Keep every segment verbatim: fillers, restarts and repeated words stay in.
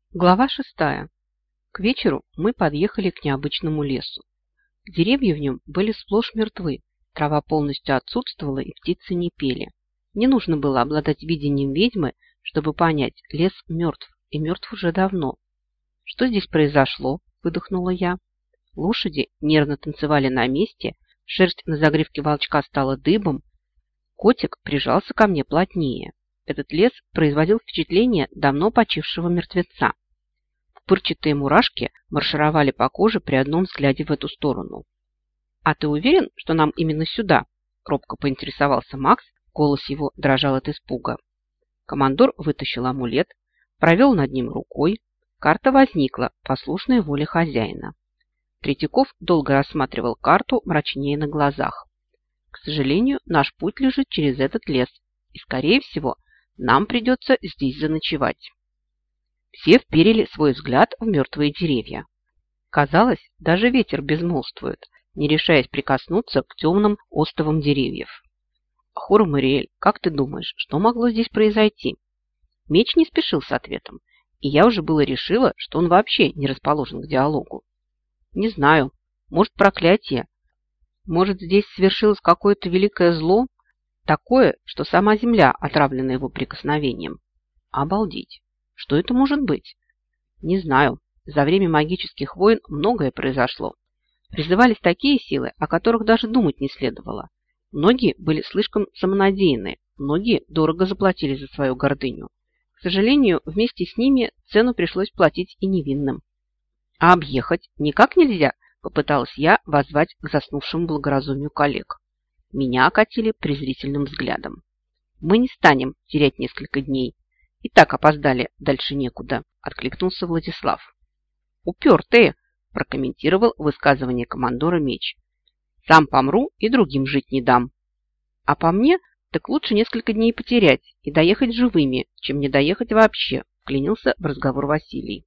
Глава шестая. К вечеру мы подъехали к необычному лесу. Деревья в нем были сплошь мертвы, трава полностью отсутствовала и птицы не пели. Не нужно было обладать видением ведьмы, чтобы понять, лес мертв, и мертв уже давно. «Что здесь произошло?» – выдохнула я. Лошади нервно танцевали на месте, шерсть на загривке волчка стала дыбом. Котик прижался ко мне плотнее. Этот лес производил впечатление давно почившего мертвеца. Пырчатые мурашки маршировали по коже при одном взгляде в эту сторону. «А ты уверен, что нам именно сюда?» – робко поинтересовался Макс, голос его дрожал от испуга. Командор вытащил амулет, провел над ним рукой. Карта возникла, послушная воле хозяина. Третьяков долго рассматривал карту, мрачнее на глазах. «К сожалению, наш путь лежит через этот лес, и, скорее всего, нам придется здесь заночевать». Все вперили свой взгляд в мертвые деревья. Казалось, даже ветер безмолвствует, не решаясь прикоснуться к темным остовам деревьев. «Ахура-Мариэль, как ты думаешь, что могло здесь произойти?» Меч не спешил с ответом, и я уже было решила, что он вообще не расположен к диалогу. «Не знаю. Может, проклятие. Может, здесь свершилось какое-то великое зло, такое, что сама земля отравлена его прикосновением. Обалдеть! Что это может быть? Не знаю. За время магических войн многое произошло. Призывались такие силы, о которых даже думать не следовало. Многие были слишком самонадеянны, многие дорого заплатили за свою гордыню. К сожалению, вместе с ними цену пришлось платить и невинным. А объехать никак нельзя, попыталась я воззвать к заснувшему благоразумию коллег. Меня окатили презрительным взглядом. Мы не станем терять несколько дней. И так опоздали, дальше некуда, откликнулся Владислав. Упертые, прокомментировал высказывание командора Меч. Сам помру и другим жить не дам. А по мне, так лучше несколько дней потерять и доехать живыми, чем не доехать вообще, вклинился в разговор Василий.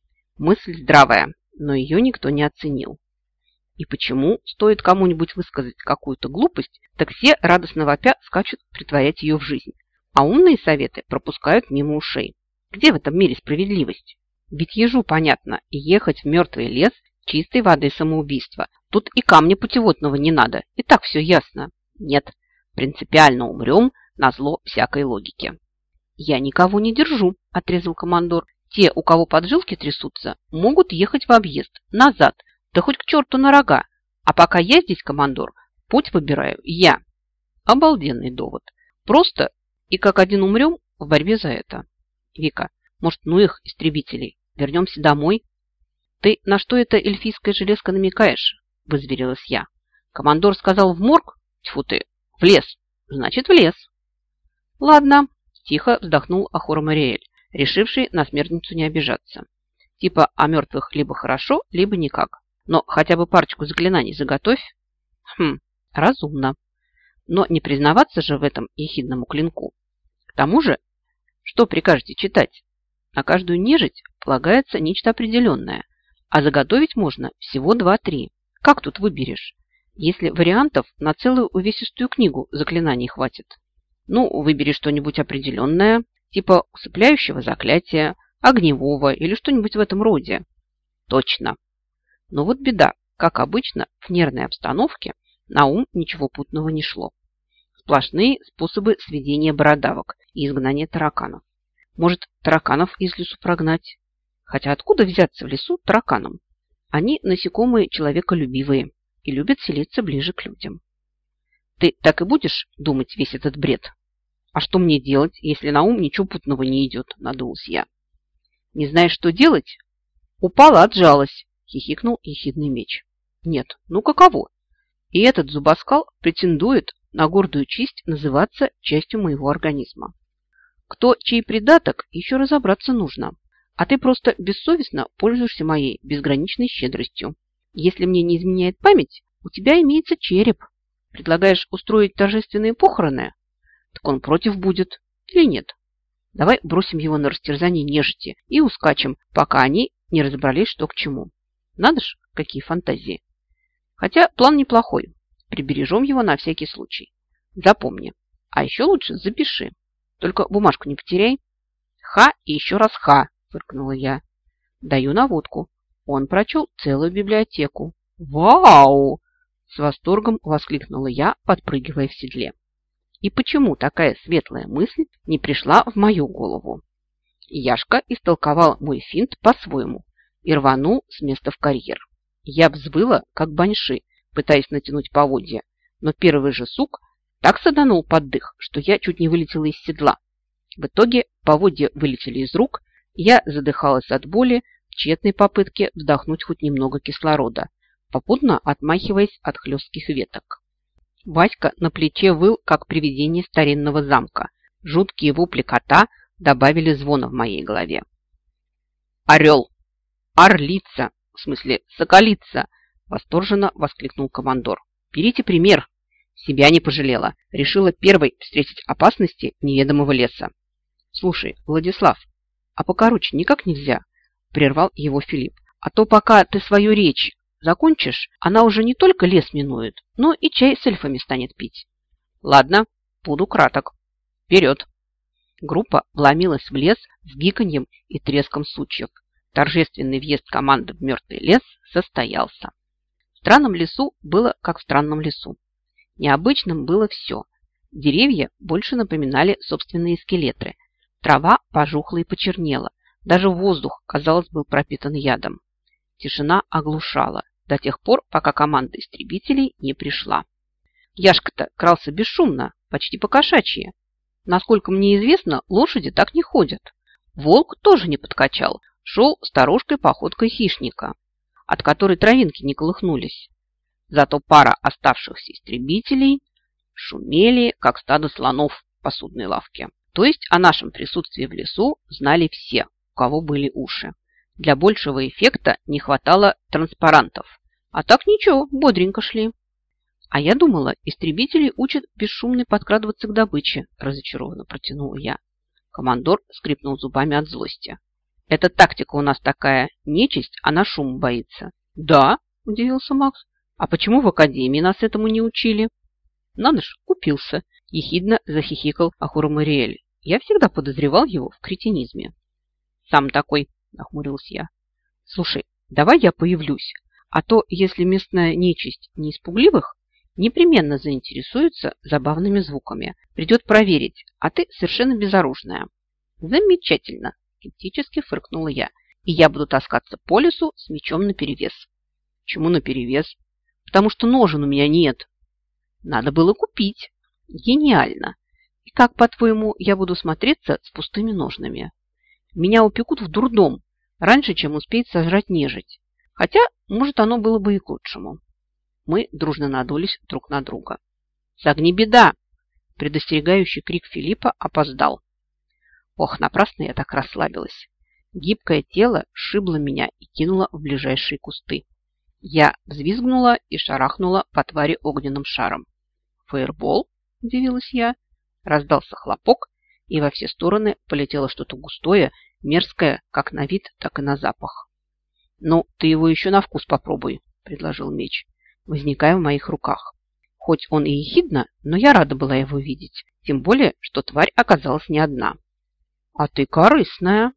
Мысль здравая, но ее никто не оценил. И почему, стоит кому-нибудь высказать какую-то глупость, так все радостно вопя скачут притворять ее в жизнь, а умные советы пропускают мимо ушей. Где в этом мире справедливость? Ведь ежу понятно, ехать в мертвый лес чистой воды самоубийство. Тут и камня путеводного не надо, и так все ясно. Нет, принципиально умрем назло всякой логике. Я никого не держу, отрезал командор. Те, у кого поджилки трясутся, могут ехать в объезд, назад, да хоть к черту на рога. А пока я здесь, командор, путь выбираю я. Обалденный довод. Просто и как один умрем в борьбе за это. Вика, может, ну их, истребителей, вернемся домой? Ты на что это эльфийская железка намекаешь? Вызверилась я. Командор сказал в морг? Тьфу ты, в лес. Значит, в лес. Ладно, тихо вздохнул Ахура-Мариэль, решивший на смертницу не обижаться. Типа о мертвых либо хорошо, либо никак. Но хотя бы парочку заклинаний заготовь. Хм, разумно. Но не признаваться же в этом ехидному клинку. К тому же, что прикажете читать? На каждую нежить полагается нечто определенное, а заготовить можно всего два-три. Как тут выберешь, если вариантов на целую увесистую книгу заклинаний хватит? Ну, выбери что-нибудь определенное, типа усыпляющего заклятия, огневого или что-нибудь в этом роде. Точно. Но вот беда, как обычно, в нервной обстановке на ум ничего путного не шло. Сплошные способы сведения бородавок и изгнания тараканов. Может, тараканов из лесу прогнать? Хотя откуда взяться в лесу тараканам? Они насекомые человеколюбивые и любят селиться ближе к людям. Ты так и будешь думать весь этот бред? А что мне делать, если на ум ничего путного не идет, надулась я. Не знаешь, что делать? Упала, отжалась, хихикнул ехидный Меч. Нет, ну каково? И этот зубоскал претендует на гордую честь называться частью моего организма. Кто чей придаток, еще разобраться нужно. А ты просто бессовестно пользуешься моей безграничной щедростью. Если мне не изменяет память, у тебя имеется череп. Предлагаешь устроить торжественные похороны? Так он против будет или нет? Давай бросим его на растерзание нежити и ускачем, пока они не разобрались, что к чему. Надо ж, какие фантазии. Хотя план неплохой. Прибережем его на всякий случай. Запомни. А еще лучше запиши. Только бумажку не потеряй. Ха и еще раз ха, фыркнула я. Даю наводку. Он прочел целую библиотеку. «Вау!» – с восторгом воскликнула я, подпрыгивая в седле. И почему такая светлая мысль не пришла в мою голову? Яшка истолковал мой финт по-своему и рванул с места в карьер. Я взвыла, как баньши, пытаясь натянуть поводья, но первый же сук так саданул под дых, что я чуть не вылетела из седла. В итоге поводья вылетели из рук, я задыхалась от боли в тщетной попытке вдохнуть хоть немного кислорода, попутно отмахиваясь от хлестких веток. Васька на плече выл, как привидение старинного замка. Жуткие вопли кота добавили звона в моей голове. «Орел! Орлица! В смысле, соколица!» Восторженно воскликнул командор. «Берите пример!» Себя не пожалела. Решила первой встретить опасности неведомого леса. «Слушай, Владислав, а покороче никак нельзя?» Прервал его Филипп. «А то пока ты свою речь закончишь, она уже не только лес минует, но и чай с эльфами станет пить». «Ладно, буду краток. Вперед!» Группа вломилась в лес с гиканьем и треском сучьев. Торжественный въезд команды в мертвый лес состоялся. В странном лесу было, как в странном лесу. Необычным было все. Деревья больше напоминали собственные скелеты. Трава пожухла и почернела. Даже воздух, казалось, был пропитан ядом. Тишина оглушала до тех пор, пока команда истребителей не пришла. Яшка-то крался бесшумно, почти по-кошачьи. Насколько мне известно, лошади так не ходят. Волк тоже не подкачал, шел сторожкой походкой хищника, от которой травинки не колыхнулись. Зато пара оставшихся истребителей шумели, как стадо слонов в посудной лавке. То есть о нашем присутствии в лесу знали все, у кого были уши. Для большего эффекта не хватало транспарантов. А так ничего, бодренько шли. А я думала, истребители учат бесшумно подкрадываться к добыче, разочарованно протянула я. Командор скрипнул зубами от злости. Это тактика у нас такая, нечисть, она шум боится. Да, удивился Макс. А почему в академии нас этому не учили? Надо ж, купился, ехидно захихикал Ахура Мариэль. Я всегда подозревал его в кретинизме. Сам такой, нахмурился я. Слушай, давай я появлюсь, а то, если местная нечисть не из пугливых, непременно заинтересуется забавными звуками. Придет проверить, а ты совершенно безоружная. Замечательно, скептически фыркнула я. И я буду таскаться по лесу с мечом наперевес. Чему наперевес? Потому что ножен у меня нет. Надо было купить. Гениально. И как, по-твоему, я буду смотреться с пустыми ножнами? Меня упекут в дурдом раньше, чем успеет сожрать нежить. Хотя, может, оно было бы и к лучшему. Мы дружно надулись друг на друга. «Согни беда!» Предостерегающий крик Филиппа опоздал. Ох, напрасно я так расслабилась. Гибкое тело сшибло меня и кинуло в ближайшие кусты. Я взвизгнула и шарахнула по твари огненным шаром. «Фаербол?» – удивилась я. Раздался хлопок, и во все стороны полетело что-то густое, мерзкое, как на вид, так и на запах. «Ну, ты его еще на вкус попробуй», – предложил меч, возникая в моих руках. Хоть он и ехидно, но я рада была его видеть, тем более, что тварь оказалась не одна. «А ты корыстная!»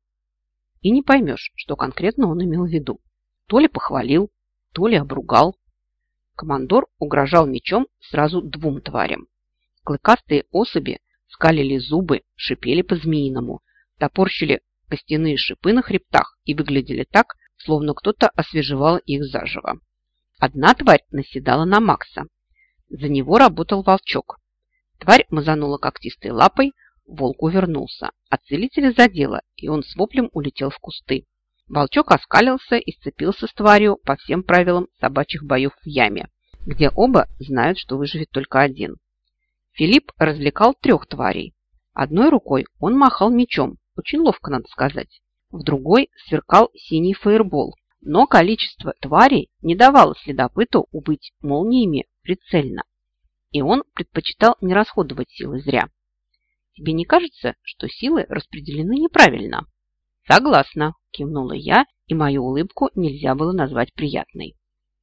И не поймешь, что конкретно он имел в виду. То ли похвалил, то ли обругал. Командор угрожал мечом сразу двум тварям. Клыкастые особи скалили зубы, шипели по-змеиному, топорщили костяные шипы на хребтах и выглядели так, словно кто-то освежевал их заживо. Одна тварь наседала на Макса. За него работал волчок. Тварь мазанула когтистой лапой, волк увернулся, а целителя задело, и он с воплем улетел в кусты. Волчок оскалился и сцепился с тварью по всем правилам собачьих боев в яме, где оба знают, что выживет только один. Филипп развлекал трех тварей. Одной рукой он махал мечом, очень ловко, надо сказать. В другой сверкал синий фаербол, но количество тварей не давало следопыту убыть молниями прицельно, и он предпочитал не расходовать силы зря. Тебе не кажется, что силы распределены неправильно? Согласна, кивнула я, и мою улыбку нельзя было назвать приятной.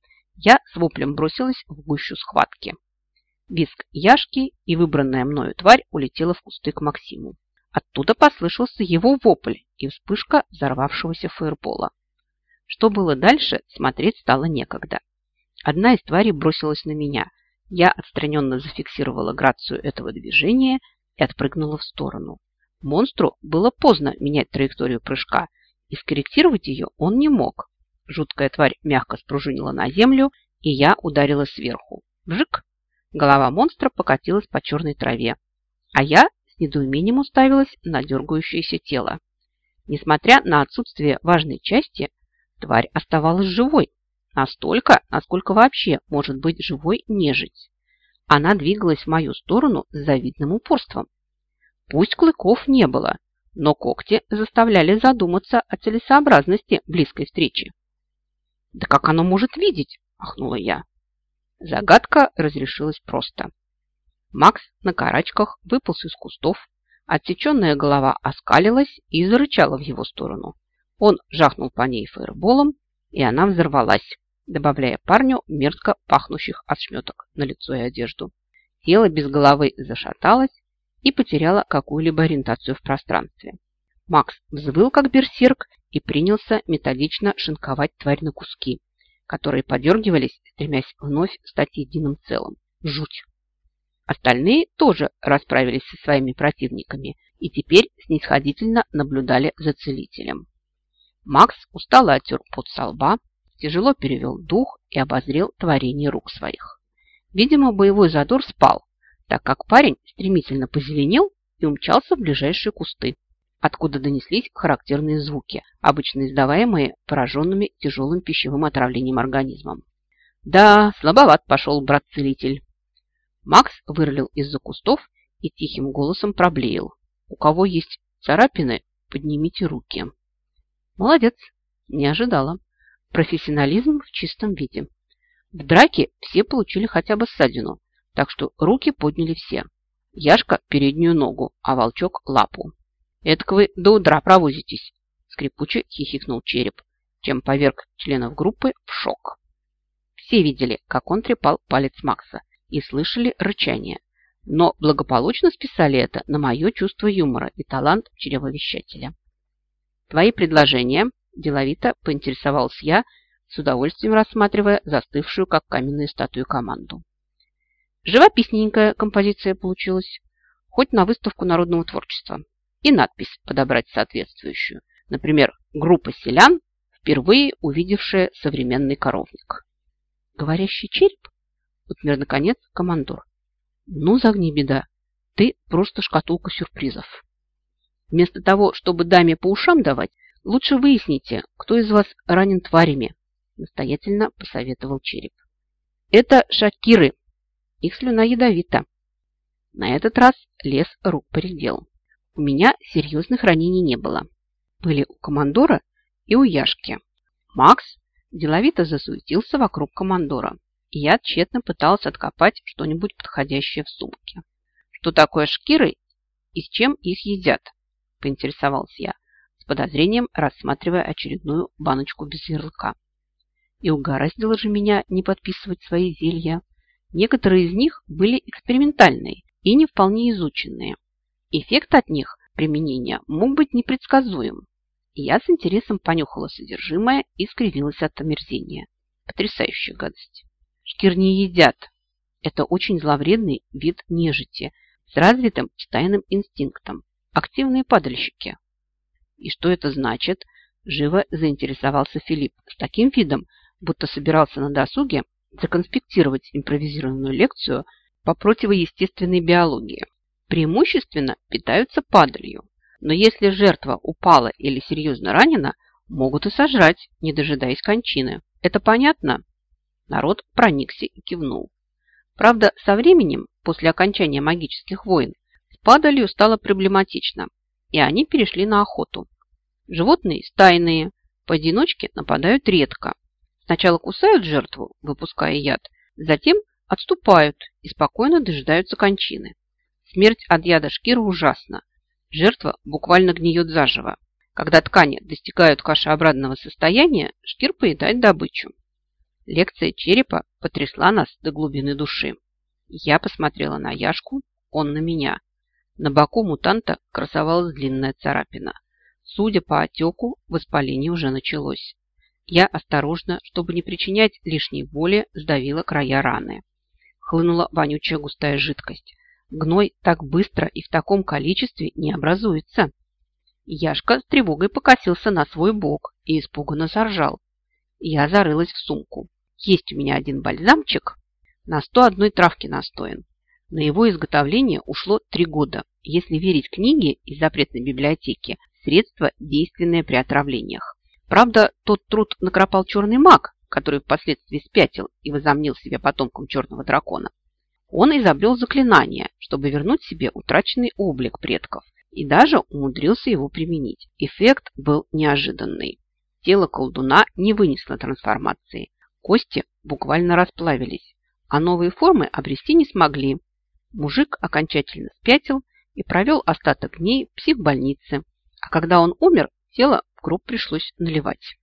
Я с воплем бросилась в гущу схватки. Визг Яшки, и выбранная мною тварь улетела в кусты к Максиму. Оттуда послышался его вопль и вспышка взорвавшегося фаербола. Что было дальше, смотреть стало некогда. Одна из тварей бросилась на меня. Я отстраненно зафиксировала грацию этого движения и отпрыгнула в сторону. Монстру было поздно менять траекторию прыжка, и скорректировать ее он не мог. Жуткая тварь мягко спружинила на землю, и я ударила сверху. Вжик! Голова монстра покатилась по черной траве, а я с недоумением уставилась на дергающееся тело. Несмотря на отсутствие важной части, тварь оставалась живой. Настолько, насколько вообще может быть живой нежить. Она двигалась в мою сторону с завидным упорством. Пусть клыков не было, но когти заставляли задуматься о целесообразности близкой встречи. «Да как оно может видеть?» – ахнула я. Загадка разрешилась просто. Макс на карачках выполз из кустов, отсеченная голова оскалилась и зарычала в его сторону. Он жахнул по ней фаерболом, и она взорвалась, добавляя парню мерзко пахнущих ошметок на лицо и одежду. Тело без головы зашаталось и потеряло какую-либо ориентацию в пространстве. Макс взвыл, как берсерк, и принялся методично шинковать тварь на куски, которые подергивались, стремясь вновь стать единым целым. Жуть! Остальные тоже расправились со своими противниками и теперь снисходительно наблюдали за целителем. Макс устало оттер пот со лба, тяжело перевел дух и обозрел творение рук своих. Видимо, боевой задор спал, так как парень стремительно позеленел и умчался в ближайшие кусты, откуда донеслись характерные звуки, обычно издаваемые пораженными тяжелым пищевым отравлением организмом. Да, слабоват пошел брат-целитель. Макс вырулил из-за кустов и тихим голосом проблеял. У кого есть царапины, поднимите руки. Молодец, не ожидала. Профессионализм в чистом виде. В драке все получили хотя бы ссадину, так что руки подняли все. Яшка переднюю ногу, а волчок лапу. «Этак вы до утра провозитесь», – скрипуче хихикнул череп, чем поверг членов группы в шок. Все видели, как он трепал палец Макса, и слышали рычание, но благополучно списали это на мое чувство юмора и талант чревовещателя. «Твои предложения?» – деловито поинтересовался я, с удовольствием рассматривая застывшую, как каменные статуи, команду. Живописненькая композиция получилась, хоть на выставку народного творчества. И надпись подобрать соответствующую. Например, группа селян, впервые увидевшая современный коровник. «Говорящий череп?» – утмер наконец командор. «Ну, загни беда, ты просто шкатулка сюрпризов. Вместо того, чтобы даме по ушам давать, лучше выясните, кто из вас ранен тварями», – настоятельно посоветовал череп. «Это шакиры. Их слюна ядовита». На этот раз лес рук поредел. У меня серьезных ранений не было. Были у командора и у Яшки. Макс деловито засуетился вокруг командора, и я тщетно пытался откопать что-нибудь подходящее в сумке. «Что такое шкиры и с чем их едят?» – поинтересовался я, с подозрением рассматривая очередную баночку без ярлыка. И угораздило же меня не подписывать свои зелья. Некоторые из них были экспериментальные и не вполне изученные. Эффект от них применения мог быть непредсказуем. И я с интересом понюхала содержимое и скривилась от омерзения. Потрясающая гадость. Шкир не едят. Это очень зловредный вид нежити с развитым стайным инстинктом. Активные падальщики. И что это значит? Живо заинтересовался Филипп с таким видом, будто собирался на досуге законспектировать импровизированную лекцию по противоестественной биологии. Преимущественно питаются падалью, но если жертва упала или серьезно ранена, могут и сожрать, не дожидаясь кончины. Это понятно? Народ проникся и кивнул. Правда, со временем, после окончания магических войн, с падалью стало проблематично, и они перешли на охоту. Животные стайные, поодиночке нападают редко. Сначала кусают жертву, выпуская яд, затем отступают и спокойно дожидаются кончины. Смерть от яда шкиры ужасна. Жертва буквально гниет заживо. Когда ткани достигают кашеобразного состояния, шкир поедает добычу. Лекция черепа потрясла нас до глубины души. Я посмотрела на Яшку, он на меня. На боку мутанта красовалась длинная царапина. Судя по отеку, воспаление уже началось. Я осторожно, чтобы не причинять лишней боли, сдавила края раны. Хлынула вонючая густая жидкость. Гной так быстро и в таком количестве не образуется. Яшка с тревогой покосился на свой бок и испуганно заржал. Я зарылась в сумку. Есть у меня один бальзамчик, на сто одной травки настоен. На его изготовление ушло три года. Если верить книге из запретной библиотеки, средство действенное при отравлениях. Правда, тот труд накропал черный маг, который впоследствии спятил и возомнил себя потомком черного дракона. Он изобрел заклинание, чтобы вернуть себе утраченный облик предков, и даже умудрился его применить. Эффект был неожиданный. Тело колдуна не вынесло трансформации. Кости буквально расплавились, а новые формы обрести не смогли. Мужик окончательно спятил и провел остаток дней в психбольнице, а когда он умер, тело в гроб пришлось наливать.